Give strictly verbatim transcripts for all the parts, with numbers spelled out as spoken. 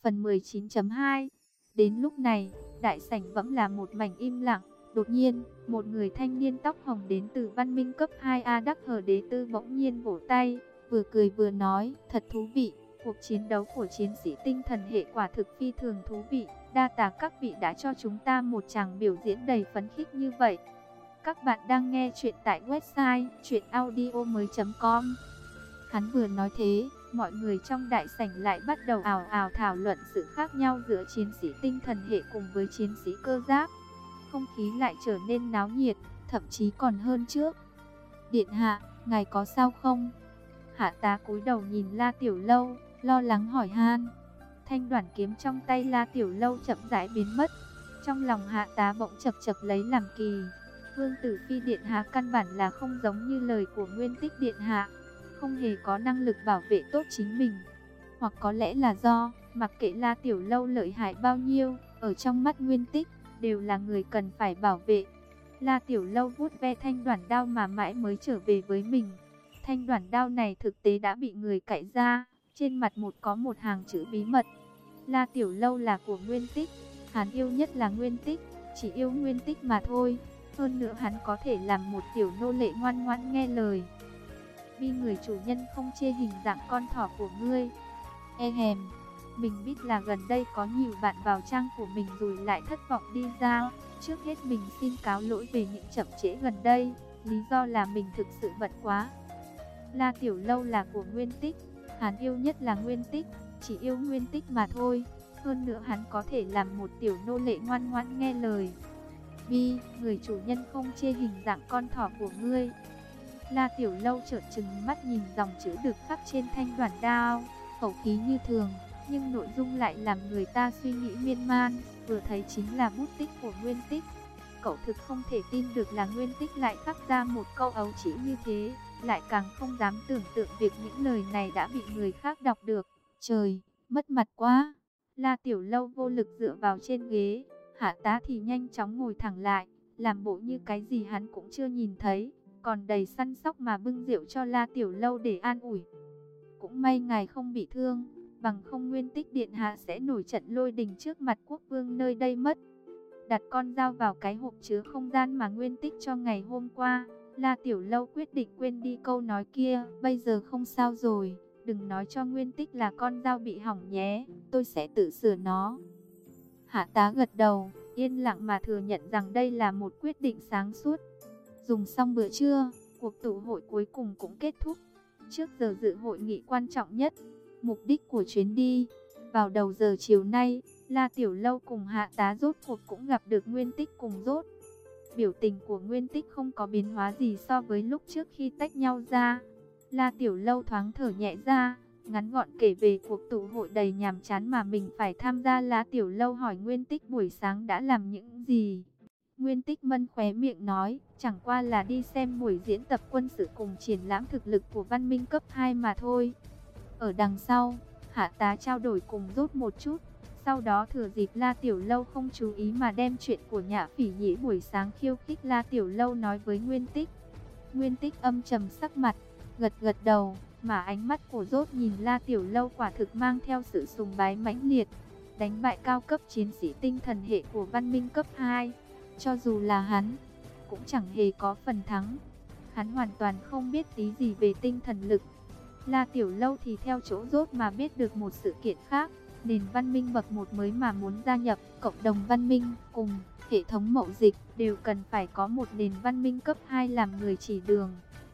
Phần mười chín chấm hai. Đến lúc này, đại sảnh vẫn là một mảnh im lặng. Đột nhiên, một người thanh niên tóc hồng đến từ văn minh cấp hai A Đắc Hờ Đế Tư bỗng nhiên vỗ tay, vừa cười vừa nói, thật thú vị, cuộc chiến đấu của chiến sĩ tinh thần hệ quả thực phi thường thú vị, đa tạ các vị đã cho chúng ta một tràng biểu diễn đầy phấn khích như vậy. Các bạn đang nghe chuyện tại website truyện audio mới chấm com. Hắn vừa nói thế, mọi người trong đại sảnh lại bắt đầu ào ào thảo luận sự khác nhau giữa chiến sĩ tinh thần hệ cùng với chiến sĩ cơ giáp. Không khí lại trở nên náo nhiệt, thậm chí còn hơn trước. Điện hạ, ngài có sao không? Hạ tá cúi đầu nhìn La Tiểu Lâu, lo lắng hỏi han. Thanh đoản kiếm trong tay La Tiểu Lâu chậm rãi biến mất. Trong lòng hạ tá bỗng chập chập lấy làm kỳ. Vương Tử Phi điện hạ căn bản là không giống như lời của Nguyên Tích điện hạ, không hề có năng lực bảo vệ tốt chính mình. Hoặc có lẽ là do, mặc kệ La Tiểu Lâu lợi hại bao nhiêu, ở trong mắt Nguyên Tích, đều là người cần phải bảo vệ. La Tiểu Lâu vuốt ve thanh đoản đao mà mãi mới trở về với mình. Thanh đoản đao này thực tế đã bị người cạy ra, trên mặt một có một hàng chữ bí mật. La Tiểu Lâu là của Nguyên Tích, hắn yêu nhất là Nguyên Tích, chỉ yêu Nguyên Tích mà thôi. Hơn nữa hắn có thể làm một tiểu nô lệ ngoan ngoãn nghe lời. Vì người chủ nhân không chê hình dạng con thỏ của ngươi. E hèm, mình biết là gần đây có nhiều bạn vào trang của mình rồi lại thất vọng đi ra. Trước hết mình xin cáo lỗi về những chậm trễ gần đây, lý do là mình thực sự bận quá. La Tiểu Lâu là của Nguyên Tích, hắn yêu nhất là Nguyên Tích, chỉ yêu Nguyên Tích mà thôi. Hơn nữa hắn có thể làm một tiểu nô lệ ngoan ngoãn nghe lời. Bi, người chủ nhân không chê hình dạng con thỏ của ngươi. La Tiểu Lâu trợn trừng mắt nhìn dòng chữ được khắc trên thanh đoản đao, khẩu khí như thường, nhưng nội dung lại làm người ta suy nghĩ miên man, vừa thấy chính là bút tích của Nguyên Tích. Cậu thực không thể tin được là Nguyên Tích lại khắc ra một câu ấu trĩ như thế, lại càng không dám tưởng tượng việc những lời này đã bị người khác đọc được. Trời, mất mặt quá. La Tiểu Lâu vô lực dựa vào trên ghế, Hạ tá thì nhanh chóng ngồi thẳng lại, làm bộ như cái gì hắn cũng chưa nhìn thấy, còn đầy săn sóc mà bưng rượu cho La Tiểu Lâu để an ủi. Cũng may ngài không bị thương, bằng không Nguyên Tích điện hạ sẽ nổi trận lôi đình trước mặt quốc vương nơi đây mất. Đặt con dao vào cái hộp chứa không gian mà Nguyên Tích cho ngày hôm qua, La Tiểu Lâu quyết định quên đi câu nói kia. Bây giờ không sao rồi, đừng nói cho Nguyên Tích là con dao bị hỏng nhé, tôi sẽ tự sửa nó. Hạ tá gật đầu, yên lặng mà thừa nhận rằng đây là một quyết định sáng suốt. Dùng xong bữa trưa, cuộc tụ hội cuối cùng cũng kết thúc. Trước giờ dự hội nghị quan trọng nhất, mục đích của chuyến đi. Vào đầu giờ chiều nay, La Tiểu Lâu cùng Hạ tá rốt cuộc cũng gặp được Nguyên Tích cùng rốt. Biểu tình của Nguyên Tích không có biến hóa gì so với lúc trước khi tách nhau ra. La Tiểu Lâu thoáng thở nhẹ ra, ngắn gọn kể về cuộc tụ hội đầy nhàm chán mà mình phải tham gia. La Tiểu Lâu hỏi Nguyên Tích buổi sáng đã làm những gì. Nguyên Tích mân khóe miệng nói, chẳng qua là đi xem buổi diễn tập quân sự cùng triển lãm thực lực của văn minh cấp hai mà thôi. Ở đằng sau, Hạ tá trao đổi cùng rốt một chút. Sau đó thừa dịp La Tiểu Lâu không chú ý mà đem chuyện của Nhã Phỉ Nhĩ buổi sáng khiêu khích La Tiểu Lâu nói với Nguyên Tích. Nguyên Tích âm trầm sắc mặt, gật gật đầu, mà ánh mắt của rốt nhìn La Tiểu Lâu quả thực mang theo sự sùng bái mãnh liệt. Đánh bại cao cấp chiến sĩ tinh thần hệ của văn minh cấp hai, cho dù là hắn, cũng chẳng hề có phần thắng. Hắn hoàn toàn không biết tí gì về tinh thần lực. La Tiểu Lâu thì theo chỗ rốt mà biết được một sự kiện khác. Nền văn minh bậc một mới mà muốn gia nhập cộng đồng văn minh cùng hệ thống mậu dịch đều cần phải có một nền văn minh cấp hai làm người chỉ đường.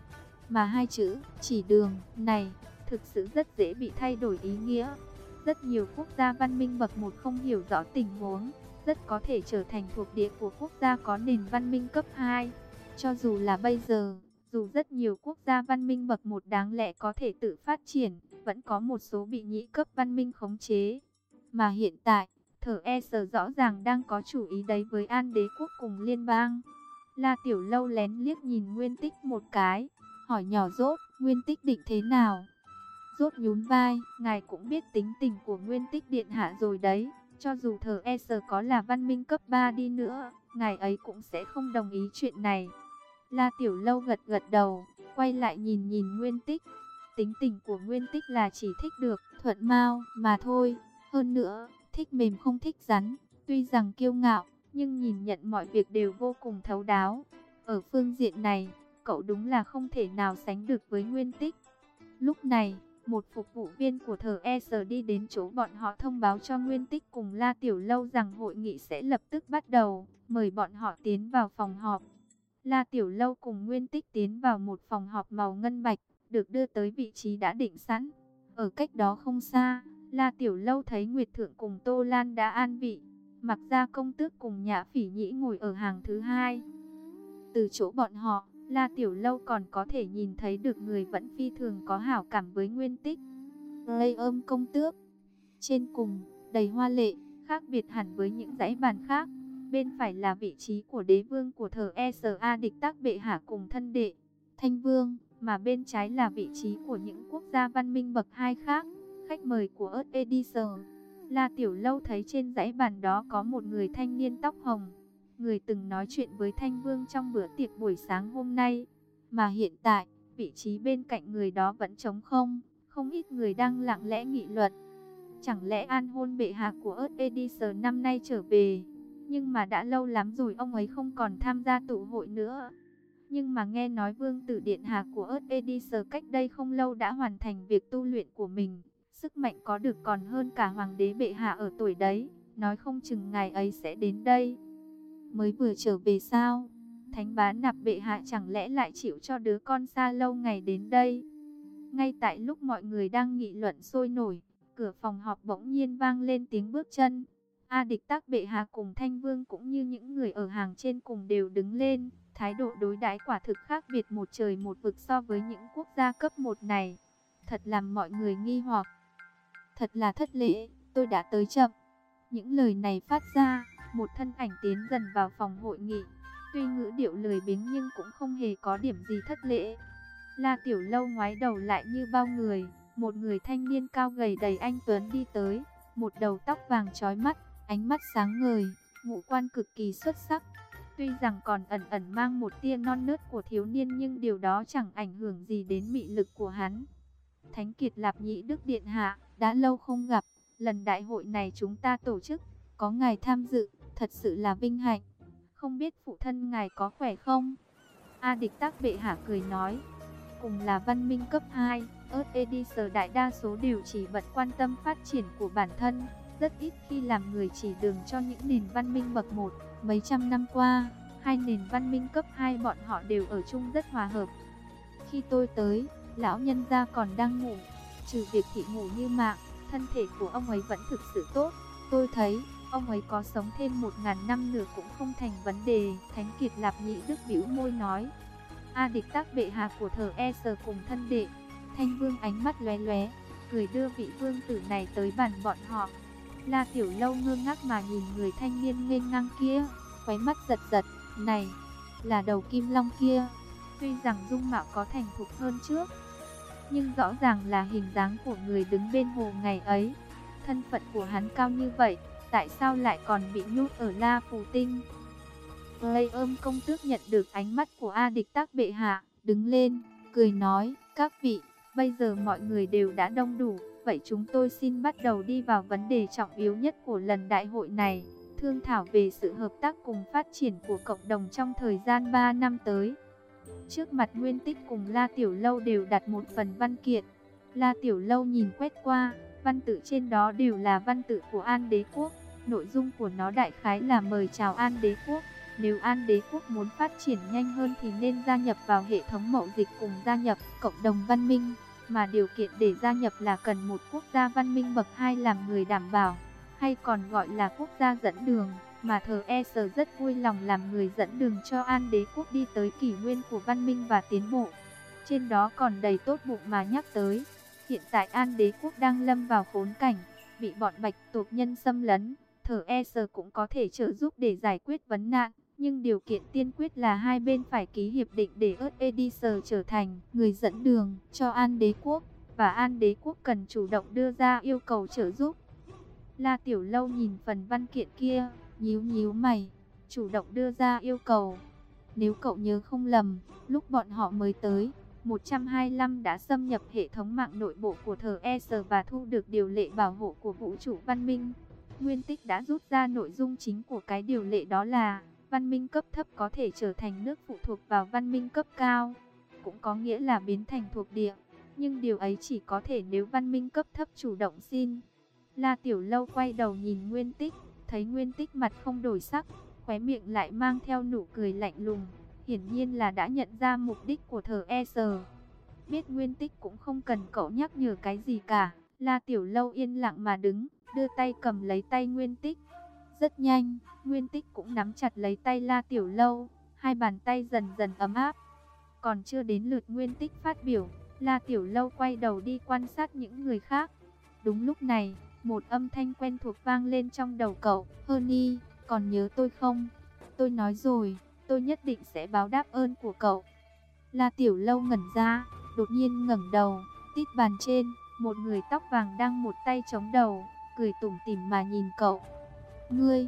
Mà hai chữ chỉ đường này thực sự rất dễ bị thay đổi ý nghĩa. Rất nhiều quốc gia văn minh bậc một không hiểu rõ tình huống, rất có thể trở thành thuộc địa của quốc gia có nền văn minh cấp hai. Cho dù là bây giờ, dù rất nhiều quốc gia văn minh bậc một đáng lẽ có thể tự phát triển, vẫn có một số bị nhị cấp văn minh khống chế. Mà hiện tại, thờ e sờ rõ ràng đang có chủ ý đấy với An Đế quốc cùng liên bang. La Tiểu Lâu lén liếc nhìn Nguyên Tích một cái, hỏi nhỏ rốt, Nguyên Tích định thế nào? Rốt nhún vai, ngài cũng biết tính tình của Nguyên Tích điện hạ rồi đấy. Cho dù thờ e sờ có là văn minh cấp ba đi nữa, ngài ấy cũng sẽ không đồng ý chuyện này. La Tiểu Lâu gật gật đầu, quay lại nhìn nhìn Nguyên Tích. Tính tình của Nguyên Tích là chỉ thích được thuận mau mà thôi. Hơn nữa, thích mềm không thích rắn, tuy rằng kiêu ngạo, nhưng nhìn nhận mọi việc đều vô cùng thấu đáo. Ở phương diện này, cậu đúng là không thể nào sánh được với Nguyên Tích. Lúc này, một phục vụ viên của thờ e sờ đi đến chỗ bọn họ thông báo cho Nguyên Tích cùng La Tiểu Lâu rằng hội nghị sẽ lập tức bắt đầu, mời bọn họ tiến vào phòng họp. La Tiểu Lâu cùng Nguyên Tích tiến vào một phòng họp màu ngân bạch, được đưa tới vị trí đã định sẵn. Ở cách đó không xa, La Tiểu Lâu thấy Nguyệt Thượng cùng Tô Lan đã an vị. Mặc Gia công tước cùng Nhã Phỉ Nhĩ ngồi ở hàng thứ hai. Từ chỗ bọn họ, La Tiểu Lâu còn có thể nhìn thấy được người vẫn phi thường có hảo cảm với Nguyên Tích. Lây ôm công tước. Trên cùng, đầy hoa lệ, khác biệt hẳn với những dãy bàn khác. Bên phải là vị trí của đế vương của thờ e sờ A Địch Tác Bệ Hạ cùng thân đệ, Thanh Vương, mà bên trái là vị trí của những quốc gia văn minh bậc hai khác, khách mời của Earth Edition. La Tiểu Lâu thấy trên dãy bàn đó có một người thanh niên tóc hồng, người từng nói chuyện với Thanh Vương trong bữa tiệc buổi sáng hôm nay, mà hiện tại, vị trí bên cạnh người đó vẫn trống không, không ít người đang lặng lẽ nghị luận. Chẳng lẽ An Hôn Bệ Hạ của Earth Edition năm nay trở về? Nhưng mà đã lâu lắm rồi ông ấy không còn tham gia tụ hội nữa. Nhưng mà nghe nói Vương tử Điện Hạ của Earth Edition cách đây không lâu đã hoàn thành việc tu luyện của mình. Sức mạnh có được còn hơn cả Hoàng đế Bệ Hạ ở tuổi đấy. Nói không chừng ngày ấy sẽ đến đây. Mới vừa trở về sao? Thánh Bá Nạp Bệ Hạ chẳng lẽ lại chịu cho đứa con xa lâu ngày đến đây? Ngay tại lúc mọi người đang nghị luận sôi nổi, cửa phòng họp bỗng nhiên vang lên tiếng bước chân. A Địch Tác Bệ Hạ cùng Thanh Vương cũng như những người ở hàng trên cùng đều đứng lên. Thái độ đối đãi quả thực khác biệt một trời một vực so với những quốc gia cấp một này. Thật làm mọi người nghi hoặc. Thật là thất lễ, tôi đã tới chậm. Những lời này phát ra, một thân ảnh tiến dần vào phòng hội nghị. Tuy ngữ điệu lười biếng nhưng cũng không hề có điểm gì thất lễ. La Tiểu Lâu ngoái đầu lại như bao người. Một người thanh niên cao gầy đầy anh tuấn đi tới. Một đầu tóc vàng chói mắt, ánh mắt sáng ngời, ngũ quan cực kỳ xuất sắc. Tuy rằng còn ẩn ẩn mang một tia non nớt của thiếu niên nhưng điều đó chẳng ảnh hưởng gì đến mị lực của hắn. Thánh Kiệt Lạp Nhĩ Đức Điện Hạ, đã lâu không gặp, lần đại hội này chúng ta tổ chức, có ngài tham dự, thật sự là vinh hạnh. Không biết phụ thân ngài có khỏe không? A Địch Tác Bệ Hạ cười nói, cùng là văn minh cấp hai, Earth Edition đại đa số đều chỉ bận quan tâm phát triển của bản thân, rất ít khi làm người chỉ đường cho những nền văn minh bậc một. Mấy trăm năm qua, hai nền văn minh cấp hai bọn họ đều ở chung rất hòa hợp. Khi tôi tới, lão nhân gia còn đang ngủ, trừ việc thị ngủ như mạng, thân thể của ông ấy vẫn thực sự tốt. Tôi thấy, ông ấy có sống thêm một ngàn năm nữa cũng không thành vấn đề. Thánh Kiệt Lạp Nhĩ Đức bĩu môi nói. A Địch Tác Bệ Hạ của thờ e sờ cùng thân đệ, Thanh Vương ánh mắt lóe lóe, cười đưa vị vương tử này tới bàn bọn họ. La Tiểu Lâu ngơ ngác mà nhìn người thanh niên nghênh ngang kia, khóe mắt giật giật, này, là đầu Kim Long kia. Tuy rằng dung mạo có thành thục hơn trước, nhưng rõ ràng là hình dáng của người đứng bên hồ ngày ấy. Thân phận của hắn cao như vậy, tại sao lại còn bị nhốt ở La Phù Tinh? Lây ôm công tước nhận được ánh mắt của A Địch Tác Bệ Hạ, đứng lên, cười nói, các vị, bây giờ mọi người đều đã đông đủ. Vậy chúng tôi xin bắt đầu đi vào vấn đề trọng yếu nhất của lần đại hội này, thương thảo về sự hợp tác cùng phát triển của cộng đồng trong thời gian ba năm tới. Trước mặt Nguyên Tích cùng La Tiểu Lâu đều đặt một phần văn kiện. La Tiểu Lâu nhìn quét qua, văn tự trên đó đều là văn tự của An Đế Quốc. Nội dung của nó đại khái là mời chào An Đế Quốc. Nếu An Đế Quốc muốn phát triển nhanh hơn thì nên gia nhập vào hệ thống mậu dịch cùng gia nhập cộng đồng văn minh. Mà điều kiện để gia nhập là cần một quốc gia văn minh bậc hai làm người đảm bảo, hay còn gọi là quốc gia dẫn đường, mà thờ e sờ rất vui lòng làm người dẫn đường cho An Đế Quốc đi tới kỷ nguyên của văn minh và tiến bộ. Trên đó còn đầy tốt bụng mà nhắc tới, hiện tại An Đế Quốc đang lâm vào khốn cảnh, bị bọn bạch tộc nhân xâm lấn, thờ e sờ cũng có thể trợ giúp để giải quyết vấn nạn. Nhưng điều kiện tiên quyết là hai bên phải ký hiệp định để Earth Edition trở thành người dẫn đường cho An Đế Quốc, và An Đế Quốc cần chủ động đưa ra yêu cầu trợ giúp. La Tiểu Lâu nhìn phần văn kiện kia, nhíu nhíu mày, chủ động đưa ra yêu cầu. Nếu cậu nhớ không lầm, lúc bọn họ mới tới, một trăm hai mươi lăm đã xâm nhập hệ thống mạng nội bộ của thờ e sờ và thu được điều lệ bảo hộ của vũ trụ văn minh. Nguyên Tích đã rút ra nội dung chính của cái điều lệ, đó là văn minh cấp thấp có thể trở thành nước phụ thuộc vào văn minh cấp cao, cũng có nghĩa là biến thành thuộc địa. Nhưng điều ấy chỉ có thể nếu văn minh cấp thấp chủ động xin. La Tiểu Lâu quay đầu nhìn Nguyên Tích, thấy Nguyên Tích mặt không đổi sắc, khóe miệng lại mang theo nụ cười lạnh lùng, hiển nhiên là đã nhận ra mục đích của thờ e sờ. Biết Nguyên Tích cũng không cần cậu nhắc nhở cái gì cả, La Tiểu Lâu yên lặng mà đứng, đưa tay cầm lấy tay Nguyên Tích. Rất nhanh, Nguyên Tích cũng nắm chặt lấy tay La Tiểu Lâu, hai bàn tay dần dần ấm áp. Còn chưa đến lượt Nguyên Tích phát biểu, La Tiểu Lâu quay đầu đi quan sát những người khác. Đúng lúc này, một âm thanh quen thuộc vang lên trong đầu cậu. Honey, còn nhớ tôi không? Tôi nói rồi, tôi nhất định sẽ báo đáp ơn của cậu. La Tiểu Lâu ngẩn ra, đột nhiên ngẩng đầu, tít bàn trên, một người tóc vàng đang một tay chống đầu, cười tủm tỉm mà nhìn cậu. Ngươi,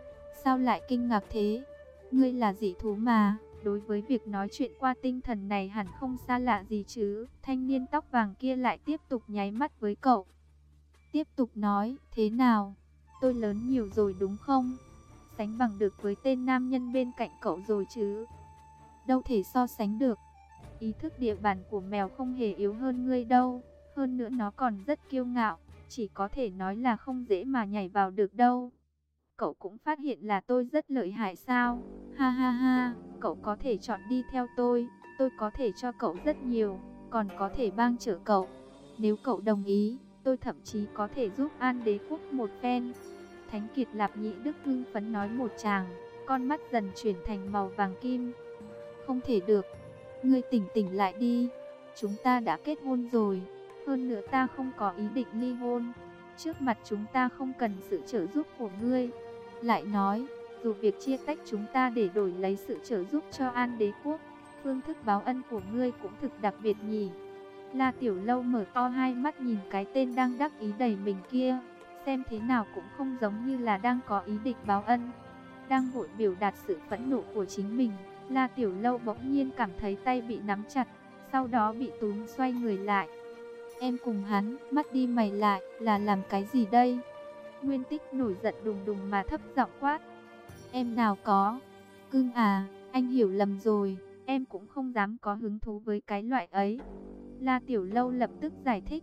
sao lại kinh ngạc thế? Ngươi là dị thú mà, đối với việc nói chuyện qua tinh thần này hẳn không xa lạ gì chứ. Thanh niên tóc vàng kia lại tiếp tục nháy mắt với cậu. Tiếp tục nói, thế nào? Tôi lớn nhiều rồi đúng không? Sánh bằng được với tên nam nhân bên cạnh cậu rồi chứ? Đâu thể so sánh được. Ý thức địa bàn của mèo không hề yếu hơn ngươi đâu. Hơn nữa nó còn rất kiêu ngạo, chỉ có thể nói là không dễ mà nhảy vào được đâu. Cậu cũng phát hiện là tôi rất lợi hại sao? Ha ha ha, cậu có thể chọn đi theo tôi, tôi có thể cho cậu rất nhiều, còn có thể bang chở cậu. Nếu cậu đồng ý, tôi thậm chí có thể giúp An Đế Quốc một phen. Thánh Kiệt Lạp Nhĩ Đức hưng phấn nói một tràng, con mắt dần chuyển thành màu vàng kim. Không thể được, ngươi tỉnh tỉnh lại đi, chúng ta đã kết hôn rồi, hơn nữa ta không có ý định ly hôn. Trước mặt chúng ta không cần sự trợ giúp của ngươi. Lại nói, dù việc chia tách chúng ta để đổi lấy sự trợ giúp cho An Đế Quốc, phương thức báo ân của ngươi cũng thực đặc biệt nhỉ. La Tiểu Lâu mở to hai mắt nhìn cái tên đang đắc ý đầy mình kia, xem thế nào cũng không giống như là đang có ý định báo ân. Đang vội biểu đạt sự phẫn nộ của chính mình, La Tiểu Lâu bỗng nhiên cảm thấy tay bị nắm chặt, sau đó bị túm xoay người lại. Em cùng hắn, mắt đi mày lại, là làm cái gì đây? Nguyên Tích nổi giận đùng đùng mà thấp giọng quát. Em nào có. Cưng à, anh hiểu lầm rồi, em cũng không dám có hứng thú với cái loại ấy. La Tiểu Lâu lập tức giải thích.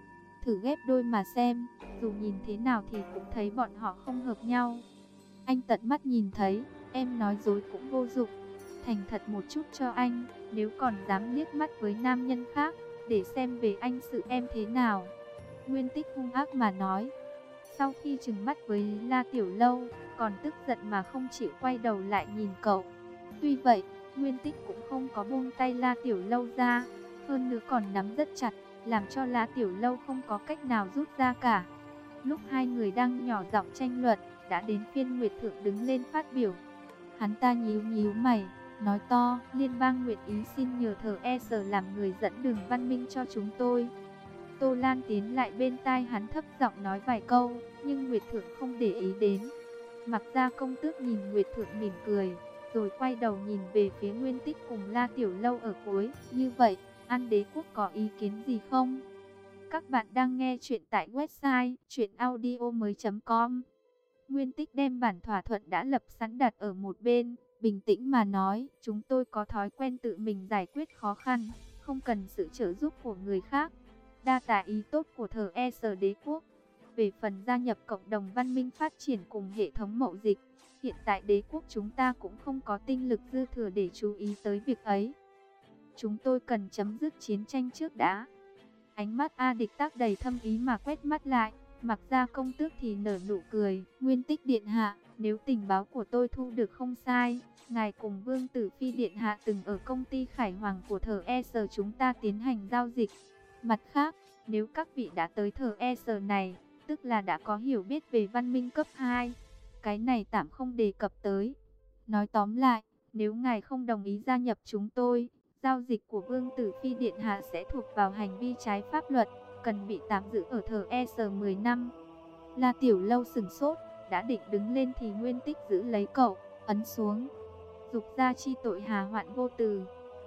Thử ghép đôi mà xem, dù nhìn thế nào thì cũng thấy bọn họ không hợp nhau. Anh tận mắt nhìn thấy, em nói dối cũng vô dụng. Thành thật một chút cho anh, nếu còn dám liếc mắt với nam nhân khác, để xem về anh sự em thế nào. Nguyên Tích hung ác mà nói. Sau khi trừng mắt với La Tiểu Lâu, còn tức giận mà không chịu quay đầu lại nhìn cậu. Tuy vậy, Nguyên Tích cũng không có buông tay La Tiểu Lâu ra, hơn nữa còn nắm rất chặt, làm cho La Tiểu Lâu không có cách nào rút ra cả. Lúc hai người đang nhỏ giọng tranh luận, đã đến phiên Nguyệt Thượng đứng lên phát biểu. Hắn ta nhíu nhíu mày, nói to, liên bang nguyện ý xin nhờ thờ e sờ làm người dẫn đường văn minh cho chúng tôi. Tô Lan tiến lại bên tai hắn thấp giọng nói vài câu, nhưng Nguyệt Thượng không để ý đến. Mặc ra công tước nhìn Nguyệt Thượng mỉm cười, rồi quay đầu nhìn về phía Nguyên Tích cùng La Tiểu Lâu ở cuối. Như vậy, An Đế Quốc có ý kiến gì không? Các bạn đang nghe chuyện tại website truyện audio mới chấm com. Nguyên Tích đem bản thỏa thuận đã lập sẵn đặt ở một bên, bình tĩnh mà nói, chúng tôi có thói quen tự mình giải quyết khó khăn, không cần sự trợ giúp của người khác. Đa tạ ý tốt của thờ e sờ Đế Quốc. Về phần gia nhập cộng đồng văn minh phát triển cùng hệ thống mậu dịch, hiện tại Đế Quốc chúng ta cũng không có tinh lực dư thừa để chú ý tới việc ấy. Chúng tôi cần chấm dứt chiến tranh trước đã. Ánh mắt A Địch Tác đầy thâm ý mà quét mắt lại, Mặc Gia công tước thì nở nụ cười. Nguyên Tích điện hạ, nếu tình báo của tôi thu được không sai, ngài cùng Vương Tử Phi điện hạ từng ở công ty Khải Hoàng của thờ e sờ chúng ta tiến hành giao dịch. Mặt khác, nếu các vị đã tới thờ e sờ này, tức là đã có hiểu biết về văn minh cấp hai. Cái này tạm không đề cập tới. Nói tóm lại, nếu ngài không đồng ý gia nhập chúng tôi, giao dịch của Vương Tử Phi điện hạ sẽ thuộc vào hành vi trái pháp luật, cần bị tạm giữ ở thờ e sờ mười năm. La Tiểu Lâu sừng sốt, đã định đứng lên thì Nguyên Tích giữ lấy cậu, ấn xuống. Dục gia chi tội hà hoạn vô từ.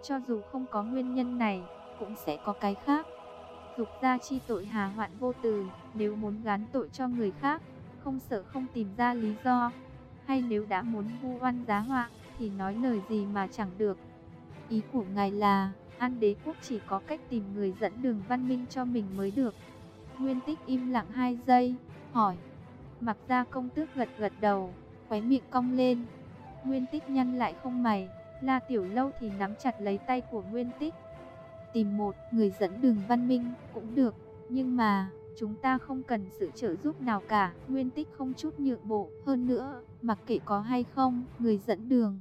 Cho dù không có nguyên nhân này, cũng sẽ có cái khác. Dục gia chi tội hà hoạn vô từ, nếu muốn gán tội cho người khác, không sợ không tìm ra lý do. Hay nếu đã muốn vu oan giá họa, thì nói lời gì mà chẳng được. Ý của ngài là, An Đế quốc chỉ có cách tìm người dẫn đường văn minh cho mình mới được. Nguyên Tích im lặng hai giây, hỏi. Mặc Gia công tước gật gật đầu, khóe miệng cong lên. Nguyên Tích nhăn lại không mày, La Tiểu Lâu thì nắm chặt lấy tay của Nguyên Tích. Tìm một người dẫn đường văn minh cũng được, nhưng mà chúng ta không cần sự trợ giúp nào cả. Nguyên Tích không chút nhượng bộ. Hơn nữa, mặc kệ có hay không người dẫn đường,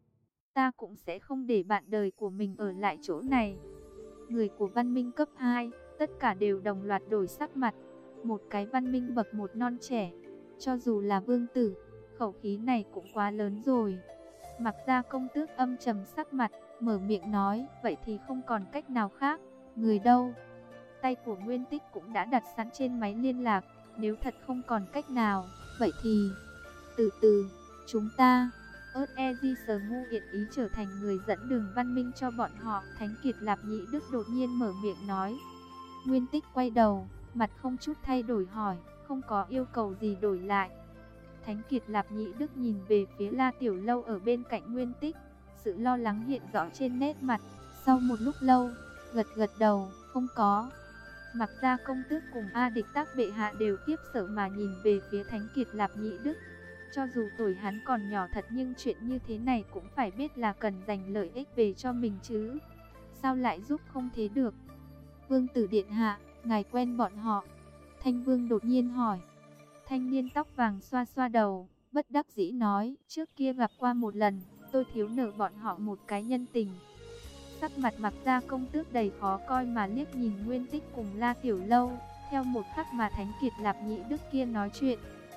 ta cũng sẽ không để bạn đời của mình ở lại chỗ này. Người của văn minh cấp hai, tất cả đều đồng loạt đổi sắc mặt. Một cái văn minh bậc một non trẻ, cho dù là vương tử, khẩu khí này cũng quá lớn rồi. Mặc Gia công tước âm trầm sắc mặt, mở miệng nói, vậy thì không còn cách nào khác. Người đâu? Tay của Nguyên Tích cũng đã đặt sẵn trên máy liên lạc. Nếu thật không còn cách nào, vậy thì từ từ, chúng ta ớt e di sờ ngu yện ý trở thành người dẫn đường văn minh cho bọn họ. Thánh Kiệt Lạp Nhĩ Đức đột nhiên mở miệng nói. Nguyên Tích quay đầu, mặt không chút thay đổi hỏi, không có yêu cầu gì đổi lại. Thánh Kiệt Lạp Nhĩ Đức nhìn về phía La Tiểu Lâu ở bên cạnh Nguyên Tích, sự lo lắng hiện rõ trên nét mặt. Sau một lúc lâu, gật gật đầu, không có. Mặc Gia công tước cùng A Địch Tác bệ hạ đều khiếp sợ mà nhìn về phía Thánh Kiệt Lạp Nhĩ Đức. Cho dù tuổi hắn còn nhỏ thật, nhưng chuyện như thế này cũng phải biết là cần dành lợi ích về cho mình chứ. Sao lại giúp không thế được? Vương tử điện hạ, ngài quen bọn họ? Thanh Vương đột nhiên hỏi. Thanh niên tóc vàng xoa xoa đầu, bất đắc dĩ nói, trước kia gặp qua một lần, tôi thiếu nợ bọn họ một cái nhân tình. Sắc mặt Mặc Gia công tước đầy khó coi mà liếc nhìn Nguyên Tích cùng La Tiểu Lâu. Theo một khắc mà Thánh Kiệt Lạp Nhĩ Đức kia nói chuyện,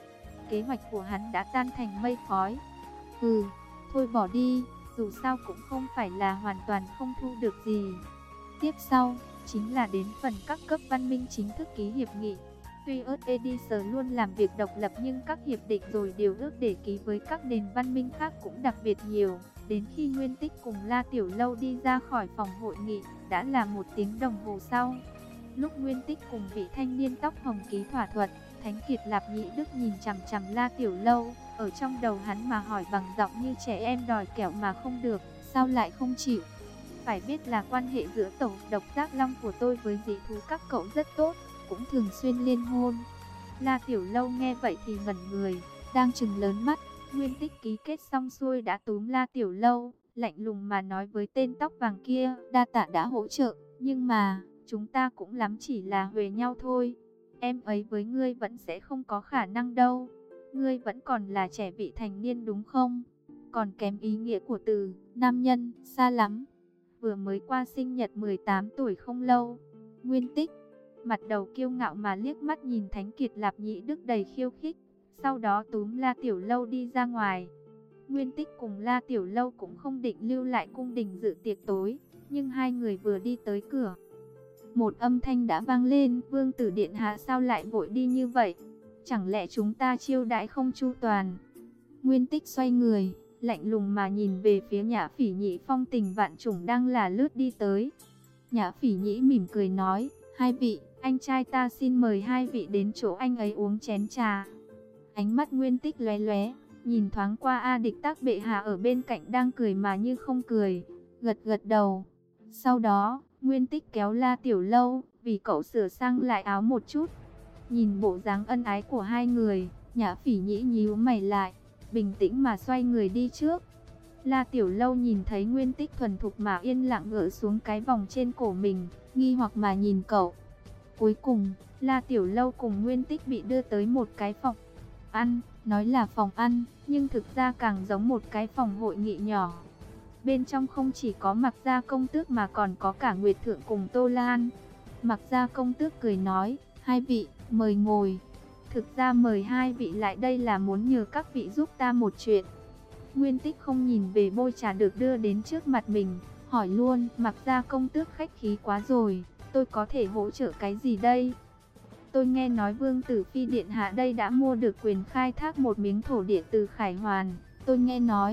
kế hoạch của hắn đã tan thành mây khói. Hừ, thôi bỏ đi, dù sao cũng không phải là hoàn toàn không thu được gì. Tiếp sau, chính là đến phần các cấp văn minh chính thức ký hiệp nghị. Tuy Earth Edition luôn làm việc độc lập, nhưng các hiệp định rồi điều ước để ký với các nền văn minh khác cũng đặc biệt nhiều. Đến khi Nguyên Tích cùng La Tiểu Lâu đi ra khỏi phòng hội nghị, đã là một tiếng đồng hồ sau. Lúc Nguyên Tích cùng vị thanh niên tóc hồng ký thỏa thuận, Thánh Kiệt Lạp Nhĩ Đức nhìn chằm chằm La Tiểu Lâu, ở trong đầu hắn mà hỏi bằng giọng như trẻ em đòi kẹo mà không được, sao lại không chịu? Phải biết là quan hệ giữa tổ độc giác long của tôi với dị thú các cậu rất tốt, cũng thường xuyên liên hôn. La Tiểu Lâu nghe vậy thì ngẩn người, đang trừng lớn mắt. Nguyên Tích ký kết xong xuôi đã túm La Tiểu Lâu, lạnh lùng mà nói với tên tóc vàng kia, đa tạ đã hỗ trợ, nhưng mà chúng ta cũng lắm chỉ là huề nhau thôi. Em ấy với ngươi vẫn sẽ không có khả năng đâu. Ngươi vẫn còn là trẻ vị thành niên đúng không? Còn kém ý nghĩa của từ nam nhân, xa lắm. Vừa mới qua sinh nhật mười tám tuổi không lâu. Nguyên Tích mặt đầu kiêu ngạo mà liếc mắt nhìn Thánh Kiệt Lạp Nhĩ Đức đầy khiêu khích, sau đó túm La Tiểu Lâu đi ra ngoài. Nguyên Tích cùng La Tiểu Lâu cũng không định lưu lại cung đình dự tiệc tối, nhưng hai người vừa đi tới cửa, một âm thanh đã vang lên, Vương tử điện hạ sao lại vội đi như vậy? Chẳng lẽ chúng ta chiêu đãi không chu toàn? Nguyên Tích xoay người, lạnh lùng mà nhìn về phía Nhã Phỉ Nhĩ phong tình vạn trùng đang là lướt đi tới. Nhã Phỉ Nhĩ mỉm cười nói, hai vị, anh trai ta xin mời hai vị đến chỗ anh ấy uống chén trà. Ánh mắt Nguyên Tích lóe lóe, nhìn thoáng qua A Địch Tác bệ hạ ở bên cạnh đang cười mà như không cười, gật gật đầu. Sau đó, Nguyên Tích kéo La Tiểu Lâu, vì cậu sửa sang lại áo một chút. Nhìn bộ dáng ân ái của hai người, Nhã Phỉ Nhĩ nhíu mày lại, bình tĩnh mà xoay người đi trước. La Tiểu Lâu nhìn thấy Nguyên Tích thuần thục mà yên lặng gỡ xuống cái vòng trên cổ mình, nghi hoặc mà nhìn cậu. Cuối cùng, La Tiểu Lâu cùng Nguyên Tích bị đưa tới một cái phòng ăn, nói là phòng ăn, nhưng thực ra càng giống một cái phòng hội nghị nhỏ. Bên trong không chỉ có Mặc Gia công tước mà còn có cả Nguyệt Thượng cùng Tô Lan. Mặc Gia công tước cười nói, hai vị, mời ngồi. Thực ra mời hai vị lại đây là muốn nhờ các vị giúp ta một chuyện. Nguyên Tích không nhìn về bôi trà được đưa đến trước mặt mình, hỏi luôn, Mặc Gia công tước khách khí quá rồi, tôi có thể hỗ trợ cái gì đây? Tôi nghe nói Vương tử Phi điện hạ đây đã mua được quyền khai thác một miếng thổ địa từ Khải Hoàn. Tôi nghe nói,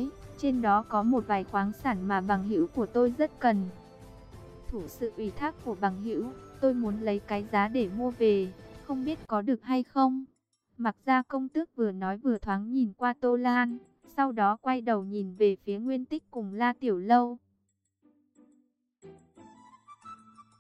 trên đó có một vài khoáng sản mà bằng hữu của tôi rất cần. Thủ sự ủy thác của bằng hữu, tôi muốn lấy cái giá để mua về, không biết có được hay không? Mặc Gia công tước vừa nói vừa thoáng nhìn qua Tô Lan, sau đó quay đầu nhìn về phía Nguyên Tích cùng La Tiểu Lâu.